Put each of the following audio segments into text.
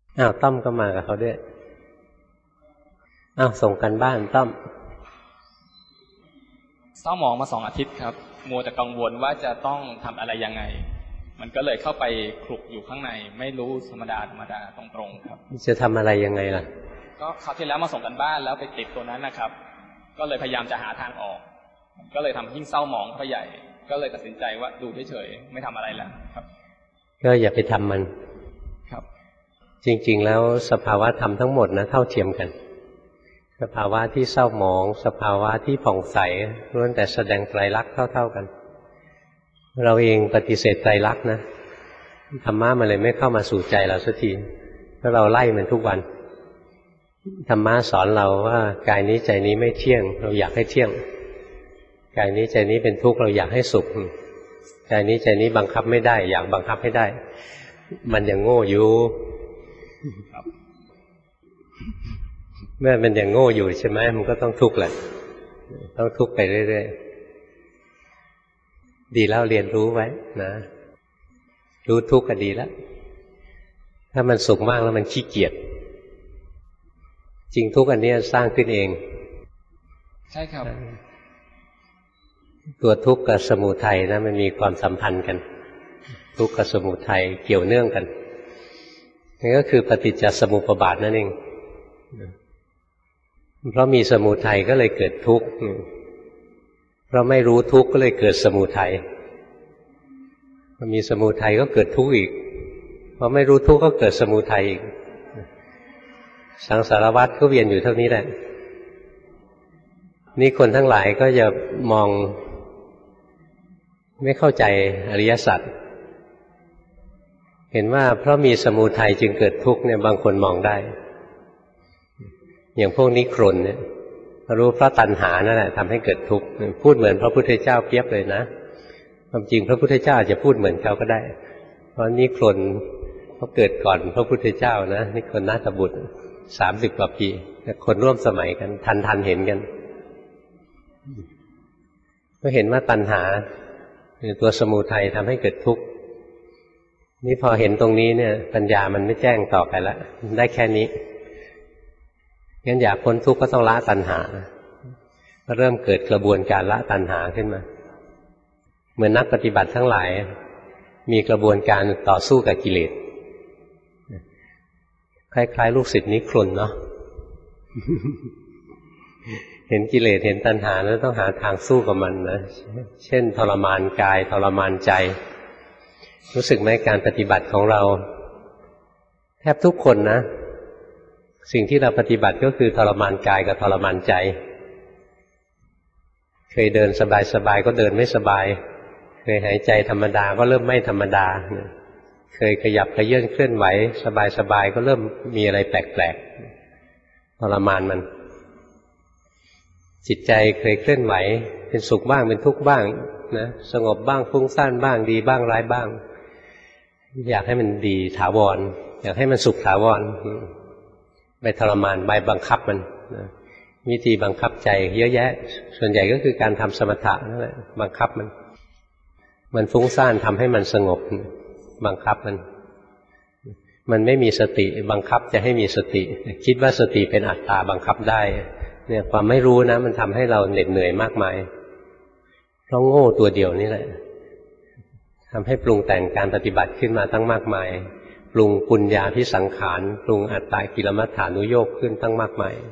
อ้าวต้อมก็มากับเขาด้วยอ้าวส่งกันบ้านต้อมเศร้าหมองมา2 อาทิตย์ครับมัวแต่กังวลว่าจะต้องทำอะไรยังไงมันก็เลยเข้าไปคลุกอยู่ข้างในไม่รู้ธรรมดาตรงๆครับจะทำอะไรยังไงล่ะก็คราวที่แล้วมาส่งกันบ้านแล้วไปติดตัวนั้นนะครับก็เลยพยายามจะหาทางออกก็เลยทำยิ่งเศร้าหมองเข้าใหญ่ก็เลยตัดสินใจว่าดูเฉยๆไม่ทำอะไรแล้วครับก็อย่าไปทำมันครับจริงๆแล้วสภาวะธรรมทั้งหมดนะเท่าเทียมกันสภาวะที่เศร้าหมองสภาวะที่ผ่องใสล้วนแต่แสดงไตรลักษณ์เท่าๆกันเราเองปฏิเสธไตรลักษณ์นะธรรมะมันเลยไม่เข้ามาสู่ใจเราสักทีเพราะเราไล่มันทุกวันธรรมะสอนเราว่ากายนี้ใจนี้ไม่เที่ยงเราอยากให้เที่ยงกายนี้ใจนี้เป็นทุกข์เราอยากให้สุขกายนี้ใจนี้บังคับไม่ได้อยากบังคับให้ได้มันยังโง่อยู่เมื่อมันยังโง่อยู่ใช่ไหมมันก็ต้องทุกข์แหละต้องทุกข์ไปเรื่อยๆดีแล้วเรียนรู้ไว้นะรู้ทุกข์ก็ดีแล้วถ้ามันสุขมากแล้วมันขี้เกียจจริงทุกข์อันนี้สร้างขึ้นเองใช่ครับตัวทุกข์กับสมุทัยนะมันมีความสัมพันธ์กันทุกข์กับสมุทัยเกี่ยวเนื่องกันนี่ก็คือปฏิจจสมุปบาทนั่นเองเพราะมีสมุทัยก็เลยเกิดทุกข์เพราะไม่รู้ทุกข์ก็เลยเกิดสมุทัยพอมีสมุทัยก็เกิดทุกข์อีกพอไม่รู้ทุกข์ก็เกิดสมุทัยอีกสังสารวัฏก็เวียนอยู่เท่านี้แหละนี่คนทั้งหลายก็จะมองไม่เข้าใจอริยสัจเห็นว่าเพราะมีสมุทัยจึงเกิดทุกข์เนี่ยบางคนมองได้อย่างพวกนิครนเนี่ยรู้เพราะตัณหานั่นแหละทำให้เกิดทุกข์พูดเหมือนพระพุทธเจ้าเปรียบเลยนะความจริงพระพุทธเจ้าอาจจะพูดเหมือนเขาก็ได้เพราะนิครนเขาเกิดก่อนพระพุทธเจ้านะนิครนนาถบุตร30 กว่าปีคนร่วมสมัยกันทันเห็นกันก็เห็นว่าตัณหาคือตัวสมุทัยทำให้เกิดทุกข์นี่พอเห็นตรงนี้เนี่ยปัญญามันไม่แจ้งต่อไปแล้วได้แค่นี้งั้นอยากพ้นทุกข์ก็ต้องละตัณหาก็เริ่มเกิดกระบวนการละตัณหาขึ้นมาเหมือนนักปฏิบัติทั้งหลายมีกระบวนการต่อสู้กับกิเลสคล้ายๆลูกศิษย์นิครนเนาะเห็นกิเลสเห็นตัณหาแล้วต้องหาทางสู้กับมันนะเช่นทรมานกายทรมานใจรู้สึกไหมการปฏิบัติของเราแทบทุกคนนะสิ่งที่เราปฏิบัติก็คือทรมานกายกับทรมานใจเคยเดินสบายๆก็เดินไม่สบายเคยหายใจธรรมดาก็เริ่มไม่ธรรมดาเคยขยับขยื่นเคลื่อนไหวสบายๆก็เริ่มมีอะไรแปลกๆทรมานมันจิตใจเคยเคลื่อนไหวเป็นสุขบ้างเป็นทุกข์บ้างนะสงบบ้างฟุ้งซ่านบ้างดีบ้างร้ายบ้างอยากให้มันดีถาวรอยากให้มันสุขถาวรไปทรมานไปบังคับมันนะวิธีบังคับใจเยอะแยะส่วนใหญ่ก็คือการทำสมถะนั่นแหละบังคับมันฟุ้งซ่านทำให้มันสงบบังคับมันไม่มีสติบังคับจะให้มีสติคิดว่าสติเป็นอัตตาบังคับได้เนี่ยความไม่รู้นะมันทำให้เราเหน็ดเหนื่อยมากมายเพราะโง่ตัวเดียวนี่แหละทำให้ปรุงแต่งการปฏิบัติขึ้นมาตั้งมากมายปรุงปุญญาภิสังขารปรุงอัตตกิลมัฏฐานุโยคขึ้นตั้งมากมาย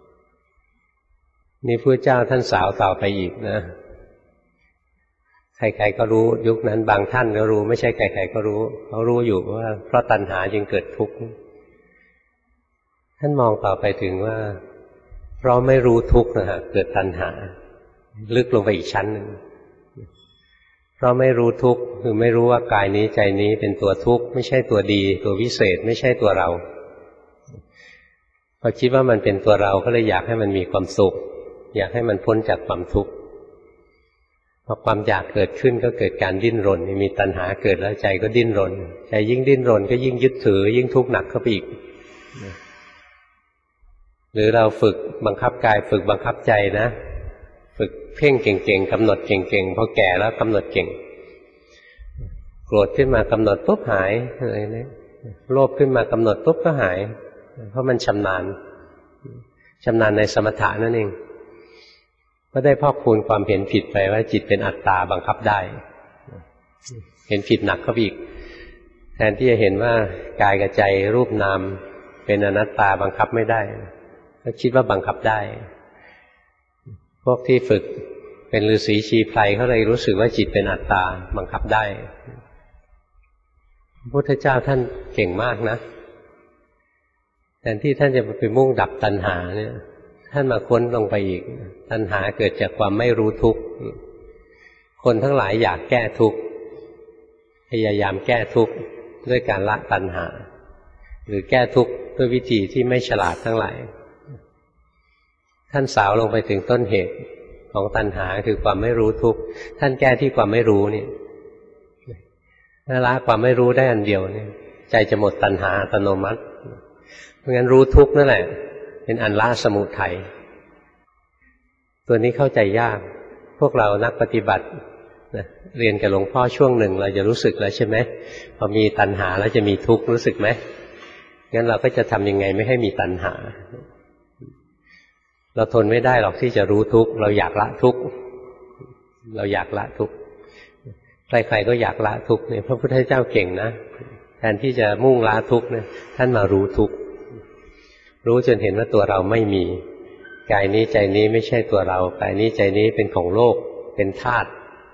นี่พระเจ้าท่านสาวต่อไปอีกนะใครๆก็รู้ยุคนั้นบางท่านก็รู้ไม่ใช่ใครๆก็รู้เขารู้อยู่ว่าเพราะตัณหาจึงเกิดทุกข์ท่านมองต่อไปถึงว่าเพราะไม่รู้ทุกข์นะฮะเกิดตัณหาลึกลงไปอีกชั้นหนึ่งเพราะไม่รู้ทุกข์คือไม่รู้ว่ากายนี้ใจนี้เป็นตัวทุกข์ไม่ใช่ตัวดีตัววิเศษไม่ใช่ตัวเราพอคิดว่ามันเป็นตัวเราก็เลยอยากให้มันมีความสุขอยากให้มันพ้นจากความทุกข์พอความอยากเกิดขึ้นก็เกิดการดิ้นรนมีตัณหาเกิดแล้วใจก็ดิ้นรนใจยิ่งดิ้นรนก็ยิ่งยึดถือยิ่งทุกข์หนักเข้าไปอีกหรือเราฝึกบังคับกายฝึกบังคับใจนะฝึกเพ่งเก่งๆกำหนดเก่งๆพอแก่แล้วกำหนดเก่งโกรธขึ้นมากำหนดปุ๊บหายอะไรนะโลภขึ้นมากำหนดปุ๊บก็หายเพราะมันชำนาญในสมถะนั่นเองก็ได้พอกพูนความเห็นผิดไปว่าจิตเป็นอัตตาบังคับได้เห็นผิดหนักเข้าไปอีกแทนที่จะเห็นว่ากายกับใจรูปนามเป็นอนัตตาบังคับไม่ได้ก็คิดว่าบังคับได้พวกที่ฝึกเป็นฤาษีชีไพรเขาเลยรู้สึกว่าจิตเป็นอัตตาบังคับได้พระพุทธเจ้าท่านเก่งมากนะแทนที่ท่านจะไปมุ่งดับตัณหาเนี่ยท่านมาค้นลงไปอีกตัณหาเกิดจากความไม่รู้ทุกข์คนทั้งหลายอยากแก้ทุกข์พยายามแก้ทุกข์ด้วยการละตัณหาหรือแก้ทุกข์ด้วยวิธีที่ไม่ฉลาดทั้งหลายท่านสาวลงไปถึงต้นเหตุของตัณหาคือความไม่รู้ทุกข์ท่านแก้ที่ความไม่รู้นี่ถ้าละความไม่รู้ได้อันเดียวนี่ใจจะหมดตัณหาอัตโนมัติเพราะงั้นรู้ทุกข์นั่นแหละเป็นอันละสมุทัยตัวนี้เข้าใจยากพวกเรานักปฏิบัตินะเรียนกับหลวงพ่อช่วงหนึ่งเราจะรู้สึกแล้วใช่ไหมพอมีตัณหาแล้วจะมีทุกข์รู้สึกไหมงั้นเราก็จะทำยังไงไม่ให้มีตัณหาเราทนไม่ได้หรอกที่จะรู้ทุกข์เราอยากละทุกข์เราอยากละทุกข์ใครๆก็อยากละทุกข์เนี่ยพระพุทธเจ้าเก่งนะแทนที่จะมุ่งละทุกข์เนี่ยท่านมารู้ทุกข์รู้จนเห็นว่าตัวเราไม่มีกายนี้ใจนี้ไม่ใช่ตัวเรากายนี้ใจนี้เป็นของโลกเป็นธาตุ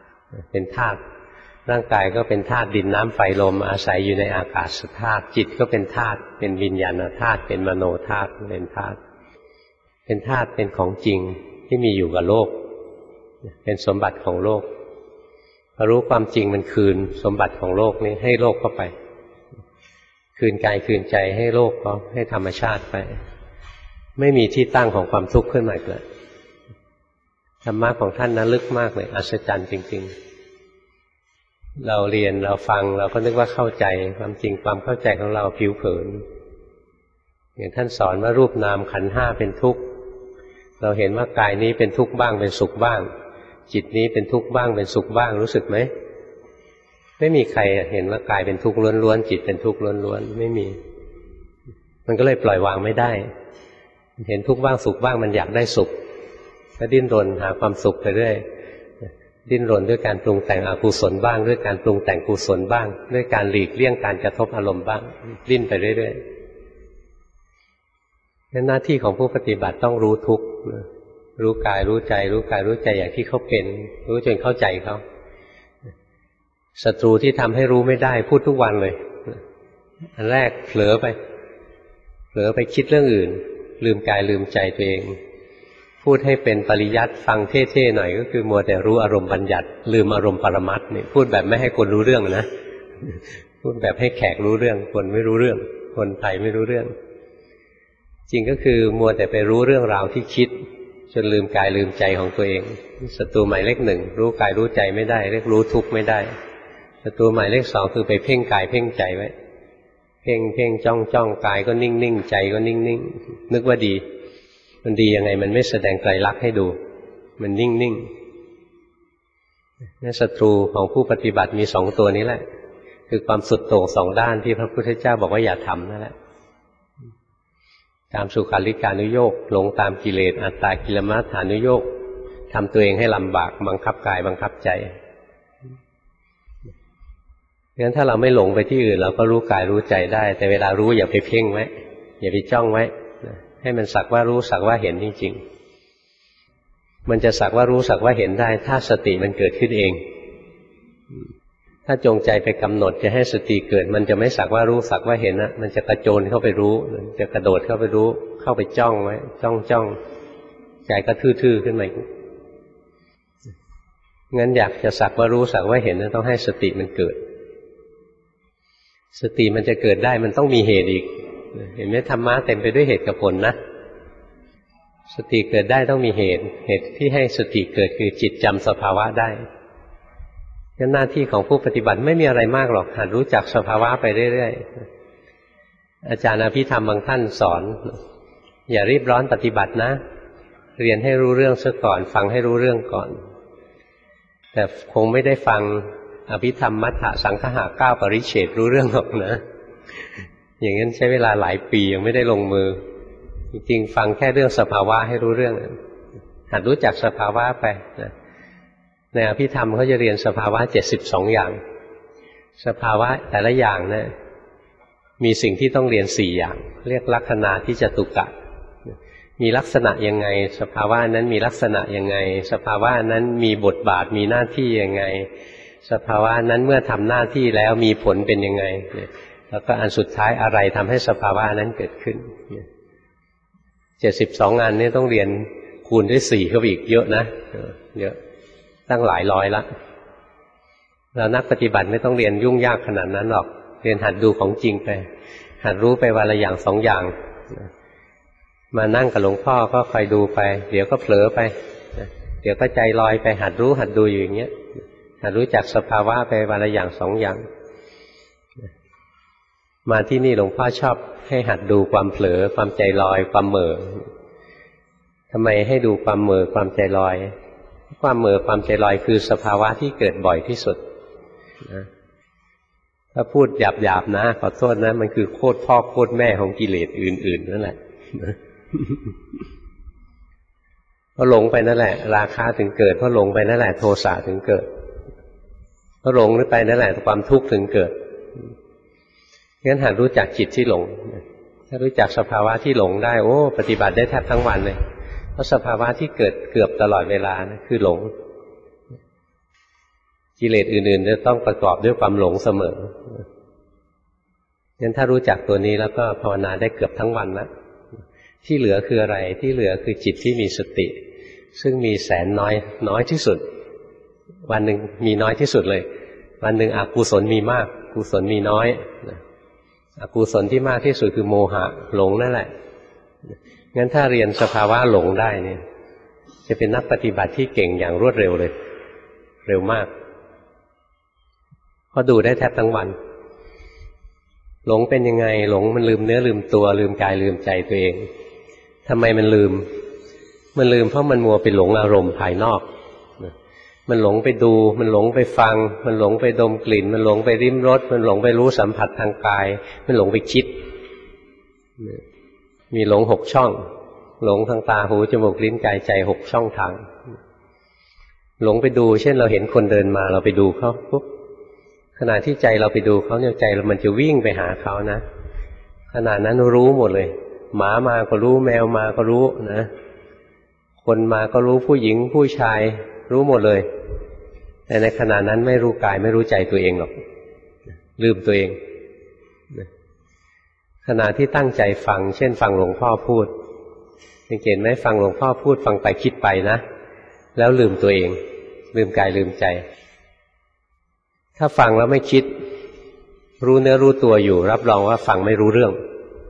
ร่างกายก็เป็นธาตุดินน้ำไฟลมอาศัยอยู่ในอากาศธาตุจิตก็เป็นธาตุเป็นวิญญาณธาตุเป็นมโนธาตุเป็นธาตุเป็นของจริงที่มีอยู่กับโลกเป็นสมบัติของโลกพอรู้ความจริงมันคืนสมบัติของโลกนี้ให้โลกเข้าไปคืนกายคืนใจให้โลกเขาให้ธรรมชาติไปไม่มีที่ตั้งของความทุกข์ขึ้นมาเกิดธรรมะของท่านนั้นลึกมากเลยอัศจรรย์จริงๆเราเรียนเราฟังเราก็นึกว่าเข้าใจความจริงความเข้าใจของเราผิวเผินอย่างท่านสอนว่ารูปนามขันธ์ห้าเป็นทุกข์เราเห็นว่ากายนี้เป็นทุกข์บ้างเป็นสุขบ้างจิตนี้เป็นทุกข์บ้างเป็นสุขบ้างรู้สึกไหมไม่มีใครเห็นว่ากายเป็นทุกข์ล้วนๆจิตเป็นทุกข์ล้วนๆไม่มีมันก็เลยปล่อยวางไม่ได้เห็นทุกข์บ้างสุขบ้างมันอยากได้สุขก็ดิ้นรนหาความสุขไปเรื่อยดิ้นรนด้วยการปรุงแต่งอกุศลบ้างด้วยการปรุงแต่งกุศลบ้างด้วยการหลีกเลี่ยงการกระทบอารมณ์บ้างดิ้นไปเรื่อยๆงั้นหน้าที่ของผู้ปฏิบัติต้องรู้ทุกข์รู้กายรู้ใจรู้กายรู้ใจอย่างที่เขาเป็นรู้จนเข้าใจเขาศัตรูที่ทำให้รู้ไม่ได้พูดทุกวันเลยอันแรกเผลอไปคิดเรื่องอื่นลืมกายลืมใจตัวเองพูดให้เป็นปริยัติฟังเท่ๆหน่อยก็คือมัวแต่รู้อารมณ์บัญญัติลืมอารมณ์ปรมัตถ์นี่พูดแบบไม่ให้คนรู้เรื่องนะพูดแบบให้แขกรู้เรื่องคนไม่รู้เรื่องคนไทยไม่รู้เรื่องจริงก็คือมัวแต่ไปรู้เรื่องราวที่คิดจนลืมกายลืมใจของตัวเองศัตรูหมายเลขหนึ่งรู้กายรู้ใจไม่ได้เรียกรู้ทุกข์ไม่ได้ศัตรูหมายเลขสองคือไปเพ่งกายเพ่งใจไว้เพ่งจ้องกายก็นิ่งใจก็นิ่งนึกว่าดีมันดียังไงมันไม่แสดงไตรลักษณ์ให้ดูมันนิ่งนี่ศัตรูของผู้ปฏิบัติมีสองตัวนี้แหละคือความสุดโต่งสองด้านที่พระพุทธเจ้าบอกว่าอย่าทำนั่นแหละตามสุขาริการุโยคหลงตามกิเลสอัตตากิลมัฏฐานุโยคทำตัวเองให้ลำบากบังคับกายบังคับใจงั้นถ้าเราไม่หลงไปที่อื่นเราก็รู้กายรู้ใจได้แต่เวลารู้อย่าไปเพ่งไว้อย่าไปจ้องไว้ให้มันสักว่ารู้สักว่าเห็นจริงๆมันจะสักว่ารู้สักว่าเห็นได้ถ้าสติมันเกิดขึ้นเองถ้าจงใจไปกำหนดจะให้สติเกิดมันจะไม่สักว่ารู้สักว่าเห็นนะมันจะกระโจนเข้าไปรู้จะกระโดดเข้าไปรู้เข้าไปจ้องไว้จ้องใจก็ทื่อๆขึ้นมางั้นอยากจะสักว่ารู้สักว่าเห็นต้องให้สติมันเกิดสติมันจะเกิดได้มันต้องมีเหตุอีกเห็นไหมธรรมะเต็มไปด้วยเหตุกับผลนะสติเกิดได้ต้องมีเหตุที่ให้สติเกิดคือจิตจำสภาวะได้งั้นหน้าที่ของผู้ปฏิบัติไม่มีอะไรมากหรอกหัดรู้จักสภาวะไปเรื่อยๆอาจารย์อภิธรรมบางท่านสอนอย่ารีบร้อนปฏิบัตินะเรียนให้รู้เรื่องซะก่อนฟังให้รู้เรื่องก่อนแต่คงไม่ได้ฟังอภิธรรมมัฏฐสังคหะ9ปริเฉดรู้เรื่องหรอกนะอย่างนั้นใช้เวลาหลายปียังไม่ได้ลงมือจริงๆฟังแค่เรื่องสภาวะให้รู้เรื่องหัดรู้จักสภาวะไปนะในอภิธรรมเขาจะเรียนสภาวะ72อย่างสภาวะแต่ละอย่างนะมีสิ่งที่ต้องเรียน4อย่างเรียกลักขณาที่จตุกะมีลักษณะยังไงสภาวะนั้นมีลักษณะยังไงสภาวะนั้นมีบทบาทมีหน้าที่ยังไงสภาวะนั้นเมื่อทำหน้าที่แล้วมีผลเป็นยังไงแล้วก็อันสุดท้ายอะไรทำให้สภาวะนั้นเกิดขึ้น72งานนี้ต้องเรียนคูณด้วย4เข้าไปอีกเยอะนะเยอะตั้งหลายร้อยละเรานักปฏิบัติไม่ต้องเรียนยุ่งยากขนาดนั้นหรอกเรียนหัดดูของจริงไปหัดรู้ไปวันละอย่าง2อย่างมานั่งกับหลวงพ่อก็คอยดูไปเดี๋ยวก็เผลอไปเดี๋ยวก็ใจลอยไปหัดรู้หัดดูอยู่อย่างเงี้ยหัดรู้จักสภาวะไปวันละอย่าง2อย่างมาที่นี่หลวงพ่อชอบให้หัดดูความเผลอความใจลอยความเหม่อทำไมให้ดูความเหม่อความใจลอยความเหม่อความใจลอยคือสภาวะที่เกิดบ่อยที่สุดนะถ้าพูดหยาบๆนะขอโทษนะมันคือโคตรพ่อโคตรแม่ของกิเลสอื่นๆนั่นแหละเพราะหลงไปนั่นแหละราคะถึงเกิดเพราะหลงไปนั่นแหละโทสะถึงเกิดเพราะหลงไปนั่นแหละความทุกข์ถึงเกิดงั้นหัดรู้จักจิตที่หลงถ้ารู้จักสภาวะที่หลงได้โอ้ปฏิบัติได้แทบทั้งวันเลยเพราะสภาวะที่เกิดเกือบตลอดเวลานะคือหลงกิเลสอื่นๆจะต้องประกอบด้วยความหลงเสมองั้นถ้ารู้จักตัวนี้แล้วก็ภาวนาได้เกือบทั้งวันแล้วที่เหลือคืออะไรที่เหลือคือจิตที่มีสติซึ่งมีแสนน้อยที่สุดวันหนึ่งมีน้อยที่สุดเลยวันหนึ่งอกุศลมีมากกุศลมีน้อยอกุศลที่มากที่สุดคือโมหะหลงนั่นแหละงั้นถ้าเรียนสภาวะหลงได้เนี่ยจะเป็นนักปฏิบัติที่เก่งอย่างรวดเร็วเลยเร็วมากเพราะดูได้แทบทั้งวันหลงเป็นยังไงหลงมันลืมเนื้อลืมตัวลืมกายลืมใจตัวเองทำไมมันลืมเพราะมันมัวไปหลงอารมณ์ภายนอกมันหลงไปดูมันหลงไปฟังมันหลงไปดมกลิ่นมันหลงไปลิ้มรสมันหลงไปรู้สัมผัสทางกายมันหลงไปคิดมีหลง6ช่องหลงทางตาหูจมูกลิ้นกายใจ6ช่องทางหลงไปดูเช่นเราเห็นคนเดินมาเราไปดูเขาปุ๊บขณะที่ใจเราไปดูเขาเนี่ยใจมันจะวิ่งไปหาเขานะขณะนั้นรู้หมดเลยหมามาก็รู้แมวมาก็รู้นะคนมาก็รู้ผู้หญิงผู้ชายรู้หมดเลยแต่ในขณะนั้นไม่รู้กายไม่รู้ใจตัวเองหรอกลืมตัวเองขณะที่ตั้งใจฟังเช่นฟังหลวงพ่อพูดสังเกตไหมฟังหลวงพ่อพูดฟังไปคิดไปนะแล้วลืมตัวเองลืมกายลืมใจถ้าฟังแล้วไม่คิดรู้เนื้อรู้ตัวอยู่รับรองว่าฟังไม่รู้เรื่อง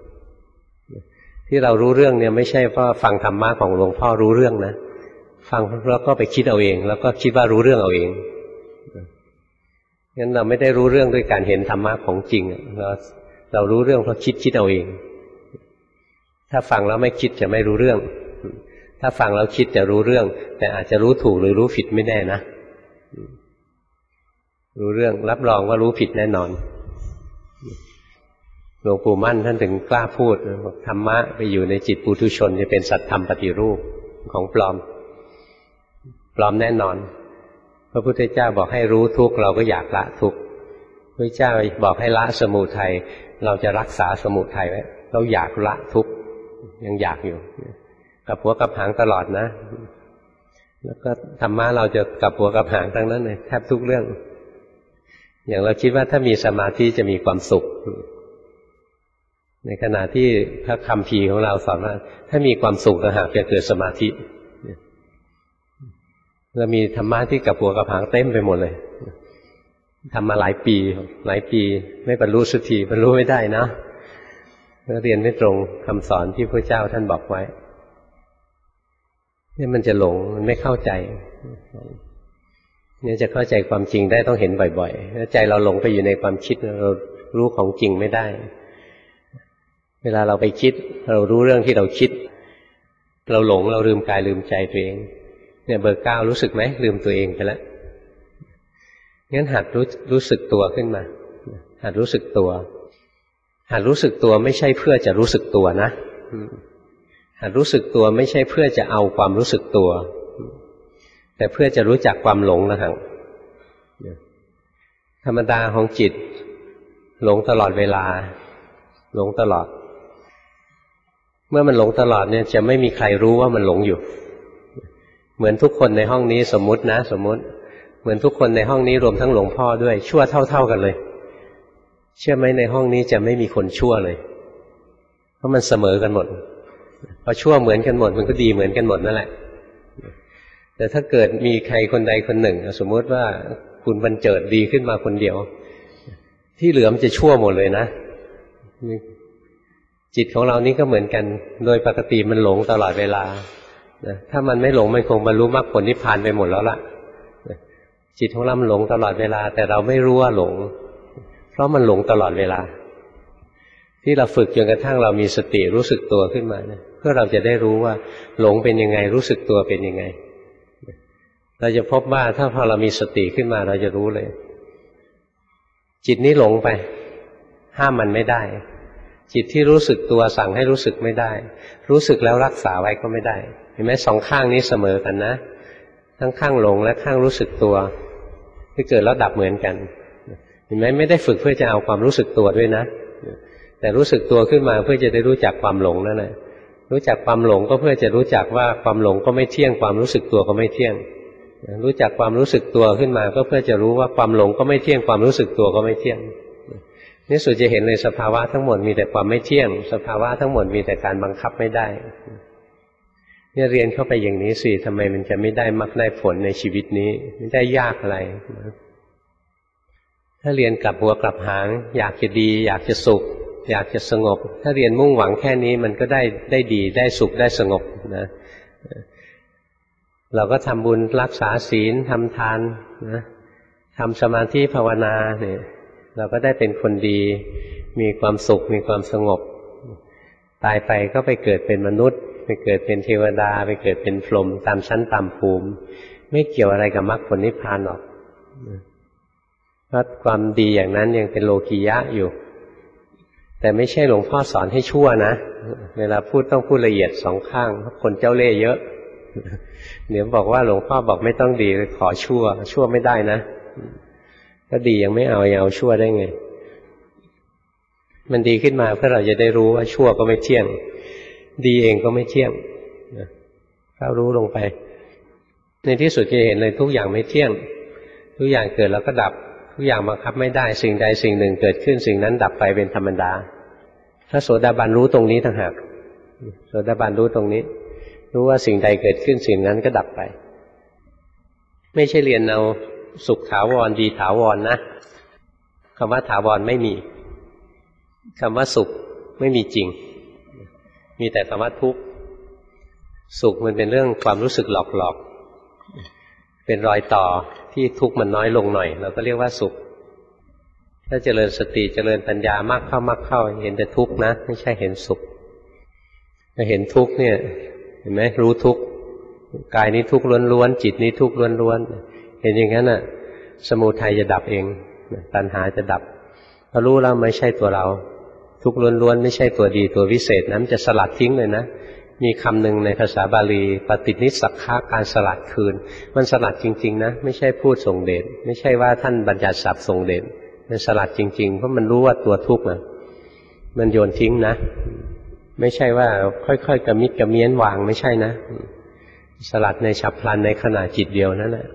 ที่เรารู้เรื่องเนี่ยไม่ใช่เพราะฟังธรรมะของหลวงพ่อรู้เรื่องนะฟังแล้วก็ไปคิดเอาเองแล้วก็คิดว่ารู้เรื่องเอาเองงั้นเราไม่ได้รู้เรื่องด้วยการเห็นธรรมะของจริงเรารู้เรื่องเพราะคิดเอาเองถ้าฟังแล้วไม่คิดจะไม่รู้เรื่องถ้าฟังแล้วคิดจะรู้เรื่องแต่อาจจะรู้ถูกหรือรู้ผิดไม่แน่นะรู้เรื่องรับรองว่ารู้ผิดแน่นอนหลวงปู่มั่นท่านถึงกล้าพูดบอกธรรมะไปอยู่ในจิตปุถุชนจะเป็นสัตธรรมปฏิรูปของปลอมแน่นอนพระพุทธเจ้าบอกให้รู้ทุกข์เราก็อยากละทุกข์พระเจ้าบอกให้ละสมุทัยเราจะรักษาสมุทัยไว้เราอยากละทุกข์ยังอยากอยู่กับหัวกับหางตลอดนะแล้วก็ธรรมะเราจะกับหัวกับหางทั้งนั้นเลยแทบทุกเรื่องอย่างเราคิดว่าถ้ามีสมาธิจะมีความสุขในขณะที่พระคัมภีร์ของเราสอนว่าถ้ามีความสุขต่างหากจะเกิดสมาธิเรามีธรรมะที่กับหัวกับหางเต็มไปหมดเลยทำมาหลายปีไม่บรรลุสักทีบรรลุไม่ได้นะเรียนไม่ตรงคำสอนที่พระเจ้าท่านบอกไว้นี่มันจะหลงมันไม่เข้าใจเนี่ยจะเข้าใจความจริงได้ต้องเห็นบ่อยๆถ้าใจเราหลงไปอยู่ในความคิดเรารู้ของจริงไม่ได้เวลาเราไปคิดเรารู้เรื่องที่เราคิดเราหลงเราลืมกายลืมใจตัวเองเนี่ยเบอร์ 9รู้สึกไหมลืมตัวเองไปแล้วงั้นหัดรู้สึกตัวขึ้นมาหัดรู้สึกตัวหัดรู้สึกตัวไม่ใช่เพื่อจะรู้สึกตัวนะหัดรู้สึกตัวไม่ใช่เพื่อจะเอาความรู้สึกตัวแต่เพื่อจะรู้จักความหลงนะฮะธรรมดาของจิตหลงตลอดเวลาหลงตลอดเมื่อมันหลงตลอดเนี่ยจะไม่มีใครรู้ว่ามันหลงอยู่เหมือนทุกคนในห้องนี้สมมุติเหมือนทุกคนในห้องนี้รวมทั้งหลวงพ่อด้วยชั่วเท่ากันเลยเชื่อไหมในห้องนี้จะไม่มีคนชั่วเลยเพราะมันเสมอกันหมดพอชั่วเหมือนกันหมดมันก็ดีเหมือนกันหมดนั่นแหละแต่ถ้าเกิดมีใครคนใดคนหนึ่งสมมติว่าคุณบรรเจิดดีขึ้นมาคนเดียวที่เหลือมันจะชั่วหมดเลยนะจิตของเรานี่ก็เหมือนกันโดยปกติมันหลงตลอดเวลาถ้ามันไม่หลงมันคงบรรลุมรรคผลนิพพานไปหมดแล้วล่ะจิตของเรามันหลงตลอดเวลาแต่เราไม่รู้ว่าหลงเพราะมันหลงตลอดเวลาที่เราฝึกจนกระทั่งเรามีสติรู้สึกตัวขึ้นมาเนี่ยเพื่อเราจะได้รู้ว่าหลงเป็นยังไงรู้สึกตัวเป็นยังไงเราจะพบว่าถ้าพอเรามีสติขึ้นมาเราจะรู้เลยจิตนี้หลงไปห้ามมันไม่ได้จิตที่รู้สึกตัวสั่งให้รู้สึกไม่ได้รู้สึกแล้วรักษาไว้ก็ไม่ได้เห็นไหมสองข้างนี้เสมอกันนะทั้งข้างหลงและข้างรู้สึกตัวที่เกิดแล้วดับเหมือนกันเห็นไหมไม่ได้ฝึกเพื่อจะเอาความรู้สึกตัวด้วยนะแต่รู้สึกตัวขึ้นมาเพื่อจะได้รู้จักความหลงนั่นแหละรู้จักความหลงก็เพื่อจะรู้จักว่าความหลงก็ไม่เที่ยงความรู้สึกตัวก็ไม่เที่ยงรู้จักความรู้สึกตัวขึ้นมาก็เพื่อจะรู้ว่าความหลงก็ไม่เที่ยงความรู้สึกตัวก็ไม่เที่ยงนี่สุดจะเห็นเลยสภาวะทั้งหมดมีแต่ความไม่เที่ยงสภาวะทั้งหมดมีแต่การบังคับไม่ได้เนี่ยเรียนเข้าไปอย่างนี้สิทำไมมันจะไม่ได้มรรคได้ผลในชีวิตนี้ไม่ได้ยากอะไรถ้าเรียนกลับหัวกลับหางอยากจะดีอยากจะสุขอยากจะสงบถ้าเรียนมุ่งหวังแค่นี้มันก็ได้ดีได้สุขได้สงบนะเราก็ทำบุญรักษาศีลทำทานนะทำสมาธิภาวนาเนี่ยเราก็ได้เป็นคนดีมีความสุขมีความสงบตายไปก็ไปเกิดเป็นมนุษย์ไปเกิดเป็นเทวดาไปเกิดเป็นพรหมตามชั้นตามภูมิไม่เกี่ยวอะไรกับมรรคผลนิพพานหรอกเพราะความดีอย่างนั้นยังเป็นโลกียะอยู่แต่ไม่ใช่หลวงพ่อสอนให้ชั่วนะเวลาพูดต้องพูดละเอียดสองข้างเพราะคนเจ้าเล่ห์เยอะเดี๋ยวบอกว่าหลวงพ่อบอกไม่ต้องดีขอชั่วไม่ได้นะถ้าดียังไม่เอาชั่วได้ไงมันดีขึ้นมาเพื่อเราจะได้รู้ว่าชั่วก็ไม่เที่ยงดีเองก็ไม่เที่ยงถ้ารู้ลงไปในที่สุดจะเห็นเลยทุกอย่างไม่เที่ยงทุกอย่างเกิดแล้วก็ดับทุกอย่างบังคับไม่ได้สิ่งใดสิ่งหนึ่งเกิดขึ้นสิ่งนั้นดับไปเป็นธรรมดาถ้าโสดาบันรู้ตรงนี้ต่างหากโสดาบันรู้ตรงนี้รู้ว่าสิ่งใดเกิดขึ้นสิ่งนั้นก็ดับไปไม่ใช่เรียนเอาสุขถาวรดีถาวรนะคำว่าถาวรไม่มีคำว่าสุขไม่มีจริงมีแต่คำว่าทุกข์สุขมันเป็นเรื่องความรู้สึกหลอกเป็นรอยต่อที่ทุกข์มันน้อยลงหน่อยเราก็เรียกว่าสุขถ้าเจริญสติเจริญปัญญามากเข้าเห็นแต่ทุกข์นะไม่ใช่เห็นสุขถ้าเห็นทุกข์เนี่ยเห็นไหมรู้ทุกข์กายนี้ทุกข์ล้วนๆจิตนี้ทุกข์ล้วนๆเห็นอย่างนั้นน่ะสมุทัยจะดับเองตัณหาจะดับพอรู้แล้วไม่ใช่ตัวเราทุกข์ล้วนๆไม่ใช่ตัวดีตัววิเศษนั้นจะสลัดทิ้งเลยนะมีคำหนึ่งในภาษาบาลีปฏินิสสักขะการสลัดคืนมันสลัดจริงๆนะไม่ใช่พูดส่งเดชไม่ใช่ว่าท่านบัญญัติศัพท์ส่งเดชมันสลัดจริงๆเพราะมันรู้ว่าตัวทุกข์นะมันโยนทิ้งนะไม่ใช่ว่าค่อยๆกระมิดกระเมี้ยนวางไม่ใช่นะสลัดในฉับพลันในขณะจิตเดียวนั่นแหละ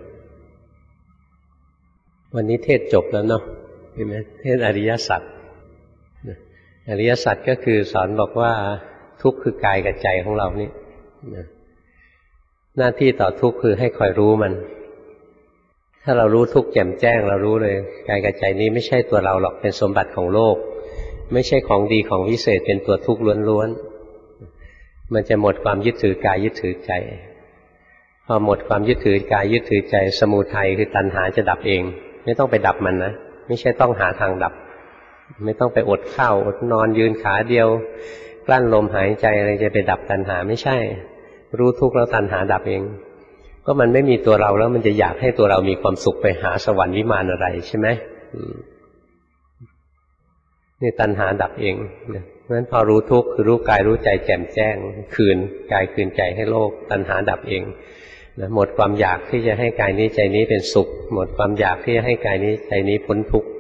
วันนี้เทศจบแล้วเนาะเห็นไหมเทศอริยสัจอริยสัจก็คือสอนบอกว่าทุกข์คือกายกับใจของเรานี่หน้าที่ต่อทุกข์คือให้คอยรู้มันถ้าเรารู้ทุกข์แจ่มแจ้งเรารู้เลยกายกับใจนี้ไม่ใช่ตัวเราหรอกเป็นสมบัติของโลกไม่ใช่ของดีของวิเศษเป็นตัวทุกข์ล้วนๆมันจะหมดความยึดถือกายยึดถือใจพอหมดความยึดถือกายยึดถือใจสมุทัยคือตัณหาจะดับเองไม่ต้องไปดับมันนะไม่ใช่ต้องหาทางดับไม่ต้องไปอดข้าวอดนอนยืนขาเดียวกลั้นลมหายใจอะไรจะไปดับตัณหาไม่ใช่รู้ทุกข์แล้วตัณหาดับเองก็มันไม่มีตัวเราแล้วมันจะอยากให้ตัวเรามีความสุขไปหาสวรรค์วิมานอะไรใช่ไหมนี่ตัณหาดับเองนะเพราะฉะนั้นพอรู้ทุกข์คือรู้กายรู้ใจแจ่มแจ้งคืนกายคืนใจให้โลกตัณหาดับเองนะหมดความอยากที่จะให้กายนี้ใจนี้เป็นสุขหมดความอยากที่จะให้กายนี้ใจนี้พ้นทุกข์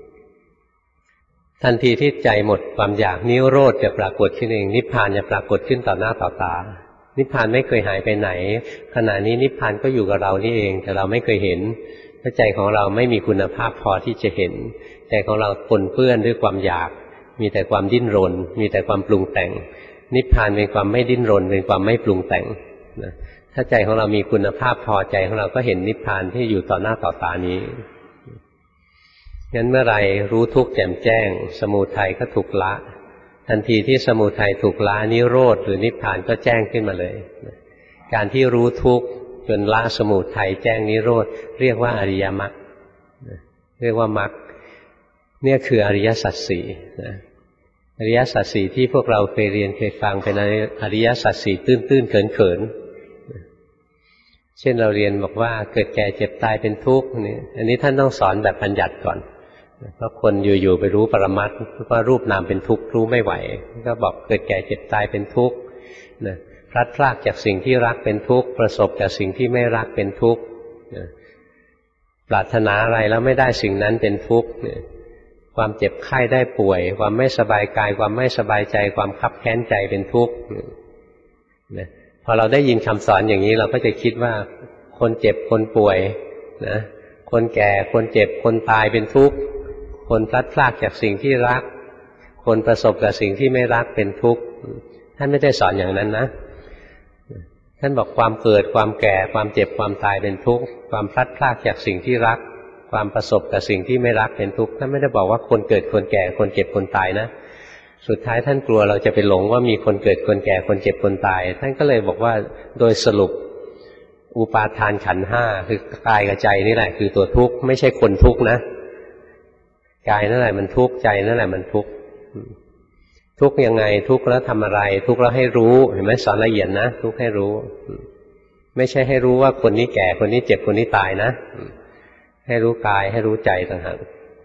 ทันทีที่ใจหมดความอยากนิโรธจะปรากฏขึ้นเองนิพพานจะปรากฏขึ้นต่อหน้าต่อตานิพพานไม่เคยหายไปไหนขณะนี้นิพพานก็อยู่กับเรานี่เองแต่เราไม่เคยเห็นเพราะใจของเราไม่มีคุณภาพพอที่จะเห็นใจของเราปนเปื้อนด้วยความอยากมีแต่ความดิ้นรนมีแต่ความปรุงแต่งนิพพานเป็นความไม่ดิ้นรนเป็นความไม่ปรุงแต่งนะถ้าใจของเรามีคุณภาพพอใจของเราก็เห็นนิพพานที่อยู่ต่อหน้าต่อตานี้งั้นเมื่อไรรู้ทุกข์แจ่มแจ้งสมุทัยก็ถูกละทันทีที่สมุทัยถูกละนิโรธหรือนิพพานก็แจ้งขึ้นมาเลยการที่รู้ทุกข์จนละสมุทัยแจ้งนิโรธเรียกว่าอริยมรรคเรียกว่ามรรคเนี่ยคืออริยสัจสี่อริยสัจสี่ที่พวกเราเคยเรียนเคยฟังเป็นอริยสัจสี่ตื้นๆเขินๆเช่นเราเรียนบอกว่าเกิดแก่เจ็บตายเป็นทุกข์นี่อันนี้ท่านต้องสอนแบบบัญญัติก่อนเพราะคนอยู่ๆไปรู้ปรมัตถ์ว่ารูปนามเป็นทุกข์รู้ไม่ไหวก็บอกเกิดแก่เจ็บตายเป็นทุกข์พลัดพรากจากสิ่งที่รักเป็นทุกข์ประสบกับสิ่งที่ไม่รักเป็นทุกข์ปรารถนาอะไรแล้วไม่ได้สิ่งนั้นเป็นทุกข์ความเจ็บไข้ได้ป่วยความไม่สบายกายความไม่สบายใจความคับแค้นใจเป็นทุกข์พอเราได้ยินคำสอนอย่างนี้เราก็จะคิดว่าคนเจ็บคนป่วยนะคนแก่คนเจ็บคนตายเป็นทุกข์คนพลัดพรากจากสิ่งที่รักคนประสบกับสิ่งที่ไม่รักเป็นทุกข์ท่านไม่ได้สอนอย่างนั้นนะท่านบอกความเกิดความแก่ความเจ็บความตายเป็นทุกข์ความพลัดพรากจากสิ่งที่รักความประสบกับสิ่งที่ไม่รักเป็นทุกข์ท่านไม่ได้บอกว่าคนเกิดคนแก่คนเจ็บคนตายนะสุดท้ายท่านกลัวเราจะไปหลงว่ามีคนเกิดคนแก่คนเจ็บคนตายท่านก็เลยบอกว่าโดยสรุปอุปาทานขันธ์ห้าคือกายกับใจนี่แหละคือตัวทุกข์ไม่ใช่คนทุกข์นะกายนั่นแหละมันทุกข์ใจนั่นแหละมันทุกข์ทุกข์ยังไงทุกข์แล้วทำอะไรทุกข์แล้วให้รู้เห็นไหมสอนละเอียดนะทุกข์ให้รู้ไม่ใช่ให้รู้ว่าคนนี้แก่คนนี้เจ็บคนนี้ตายนะให้รู้กายให้รู้ใจต่างหาก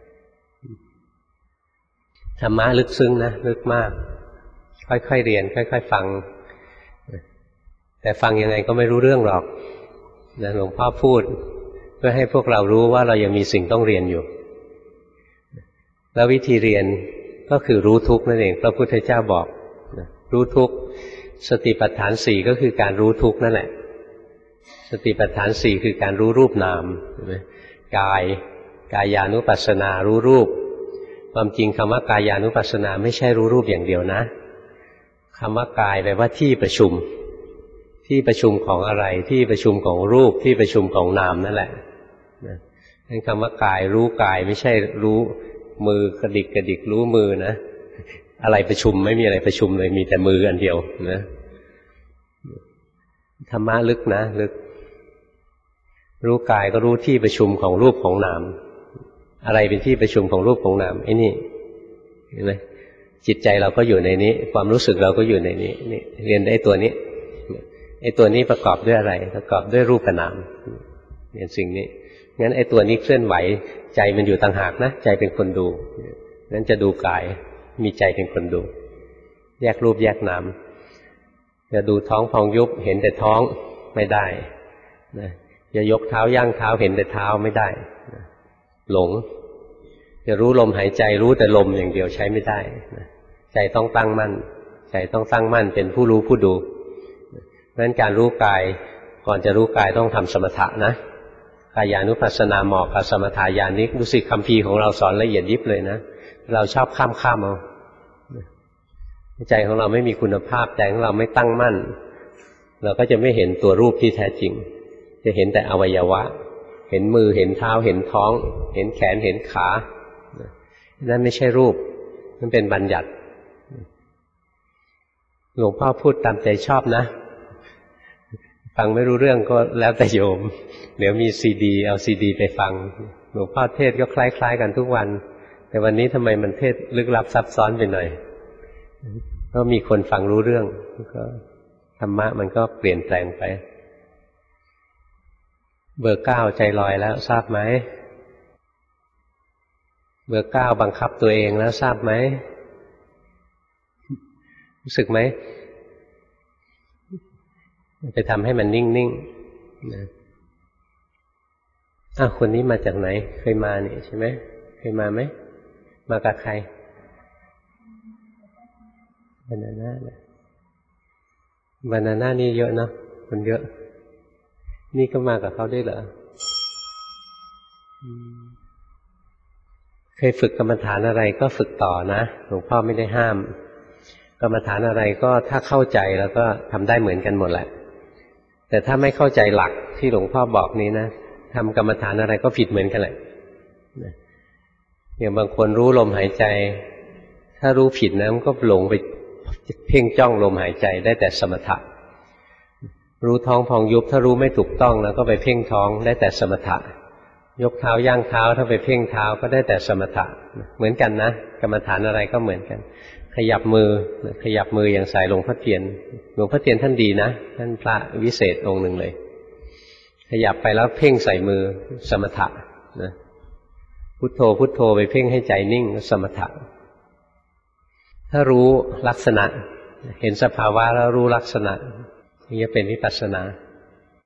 ธรรมะลึกซึ้งนะลึกมากค่อยๆเรียนค่อยๆฟังแต่ฟังยังไงก็ไม่รู้เรื่องหรอกนะหลวงพ่อพูดเพื่อให้พวกเรารู้ว่าเรายังมีสิ่งต้องเรียนอยู่แล้ววิธีเรียนก็คือรู้ทุกข์นั่นเองพระพุทธเจ้าบอกรู้ทุกข์สติปัฏฐานสี่ก็คือการรู้ทุกข์นั่นแหละสติปัฏฐานสี่คือการรู้รูปนามกายานุปัสสนารู้รูปความจริงคำว่ากายานุปัสสนาไม่ใช่รู้รูปอย่างเดียวนะคำว่ากายแปลว่าที่ประชุมของอะไรที่ประชุมของรูปที่ประชุมของนามนั่นแหละนั่นคำว่ากายรู้กายไม่ใช่รู้มือกระดิกรู้มือนะอะไรประชุมไม่มีอะไรประชุมเลยมีแต่มืออันเดียวนะธรรมะลึกนะลึกรู้กายก็รู้ที่ประชุมของรูปของนามอะไรเป็นที่ประชุมของรูปของนามไอ้นี่เห็นไหมจิตใจเราก็อยู่ในนี้ความรู้สึกเราก็อยู่ในนี้นี่เรียนได้ตัวนี้ไอ้ตัวนี้ประกอบด้วยอะไรประกอบด้วยรูปกับนามเรียนสิ่งนี้งั้นไอ้ตัวนี้เคลื่อนไหวใจมันอยู่ต่างหากนะใจเป็นคนดูงั้นจะดูกายมีใจเป็นคนดูแยกรูปแยกนามจะดูท้องพองยุบเห็นแต่ท้องไม่ได้นะจะยกเท้าย่างเท้าเห็นแต่เท้าไม่ได้หลงจะรู้ลมหายใจรู้แต่ลมอย่างเดียวใช้ไม่ได้ใจต้องตั้งมั่นใจต้องตั้งมั่นเป็นผู้รู้ผู้ดูเพราะฉะนั้นการรู้กายก่อนจะรู้กายต้องทำสมถะนะกายานุปัสสนาเหมาะกับสมถะญาณิกดูสิคัมภีร์ของเราสอนละเอียดยิบเลยนะเราชอบข้ามเอาใจของเราไม่มีคุณภาพใจของเราไม่ตั้งมั่นเราก็จะไม่เห็นตัวรูปที่แท้จริงจะเห็นแต่อวัยวะเห็นมือเห็นเท้าเห็นท้องเห็นแขนเห็นขานั่นไม่ใช่รูปนั่นเป็นบัญญัติหลวงพ่อพูดตามใจชอบนะฟังไม่รู้เรื่องก็แล้วแต่โยมเดี๋ยวมีซีดีเอาซีดีไปฟังหลวงพ่อเทศก็คล้ายๆกันทุกวันแต่วันนี้ทำไมมันเทศลึกลับซับซ้อนไปหน่อยก็มีคนฟังรู้เรื่องก็ธรรมะมันก็เปลี่ยนแปลงไปเบอร์ 9ใจลอยแล้วทราบไหมเบอร์ 9บังคับตัวเองแล้วทราบไหมรู้สึกไหมไปทำให้มันนิ่งๆนะคนนี้มาจากไหนเคยมานี่ใช่ไหมเคยมาไหมมากับใครบานาน่าบานาน่านี่เยอะเนาะคนเยอะนี่ก็มากับเขาด้วยเหรอเคยฝึกกรรมฐานอะไรก็ฝึกต่อนะหลวงพ่อไม่ได้ห้ามกรรมฐานอะไรก็ถ้าเข้าใจแล้วก็ทำได้เหมือนกันหมดแหละแต่ถ้าไม่เข้าใจหลักที่หลวงพ่อบอกนี้นะทำกรรมฐานอะไรก็ผิดเหมือนกันแหละอย่างบางคนรู้ลมหายใจถ้ารู้ผิดนะมันก็หลงไปเพ่งจ้องลมหายใจได้แต่สมถะรู้ท้องพองยุบถ้ารู้ไม่ถูกต้องแล้วก็ไปเพ่งท้องได้แต่สมถะยกเท้าย่างเท้าถ้าไปเพ่งเท้าก็ได้แต่สมถะเหมือนกันนะกรรมฐานอะไรก็เหมือนกันขยับมืออย่างสายหลวงพ่อเทียนท่านดีนะท่านพระวิเศษองค์หนึ่งเลยขยับไปแล้วเพ่งใส่มือสมถะนะพุทโธไปเพ่งให้ใจนิ่งสมถะถ้ารู้ลักษณะเห็นสภาวะแล้วรู้ลักษณะนี่จะเป็นวิปัสสนา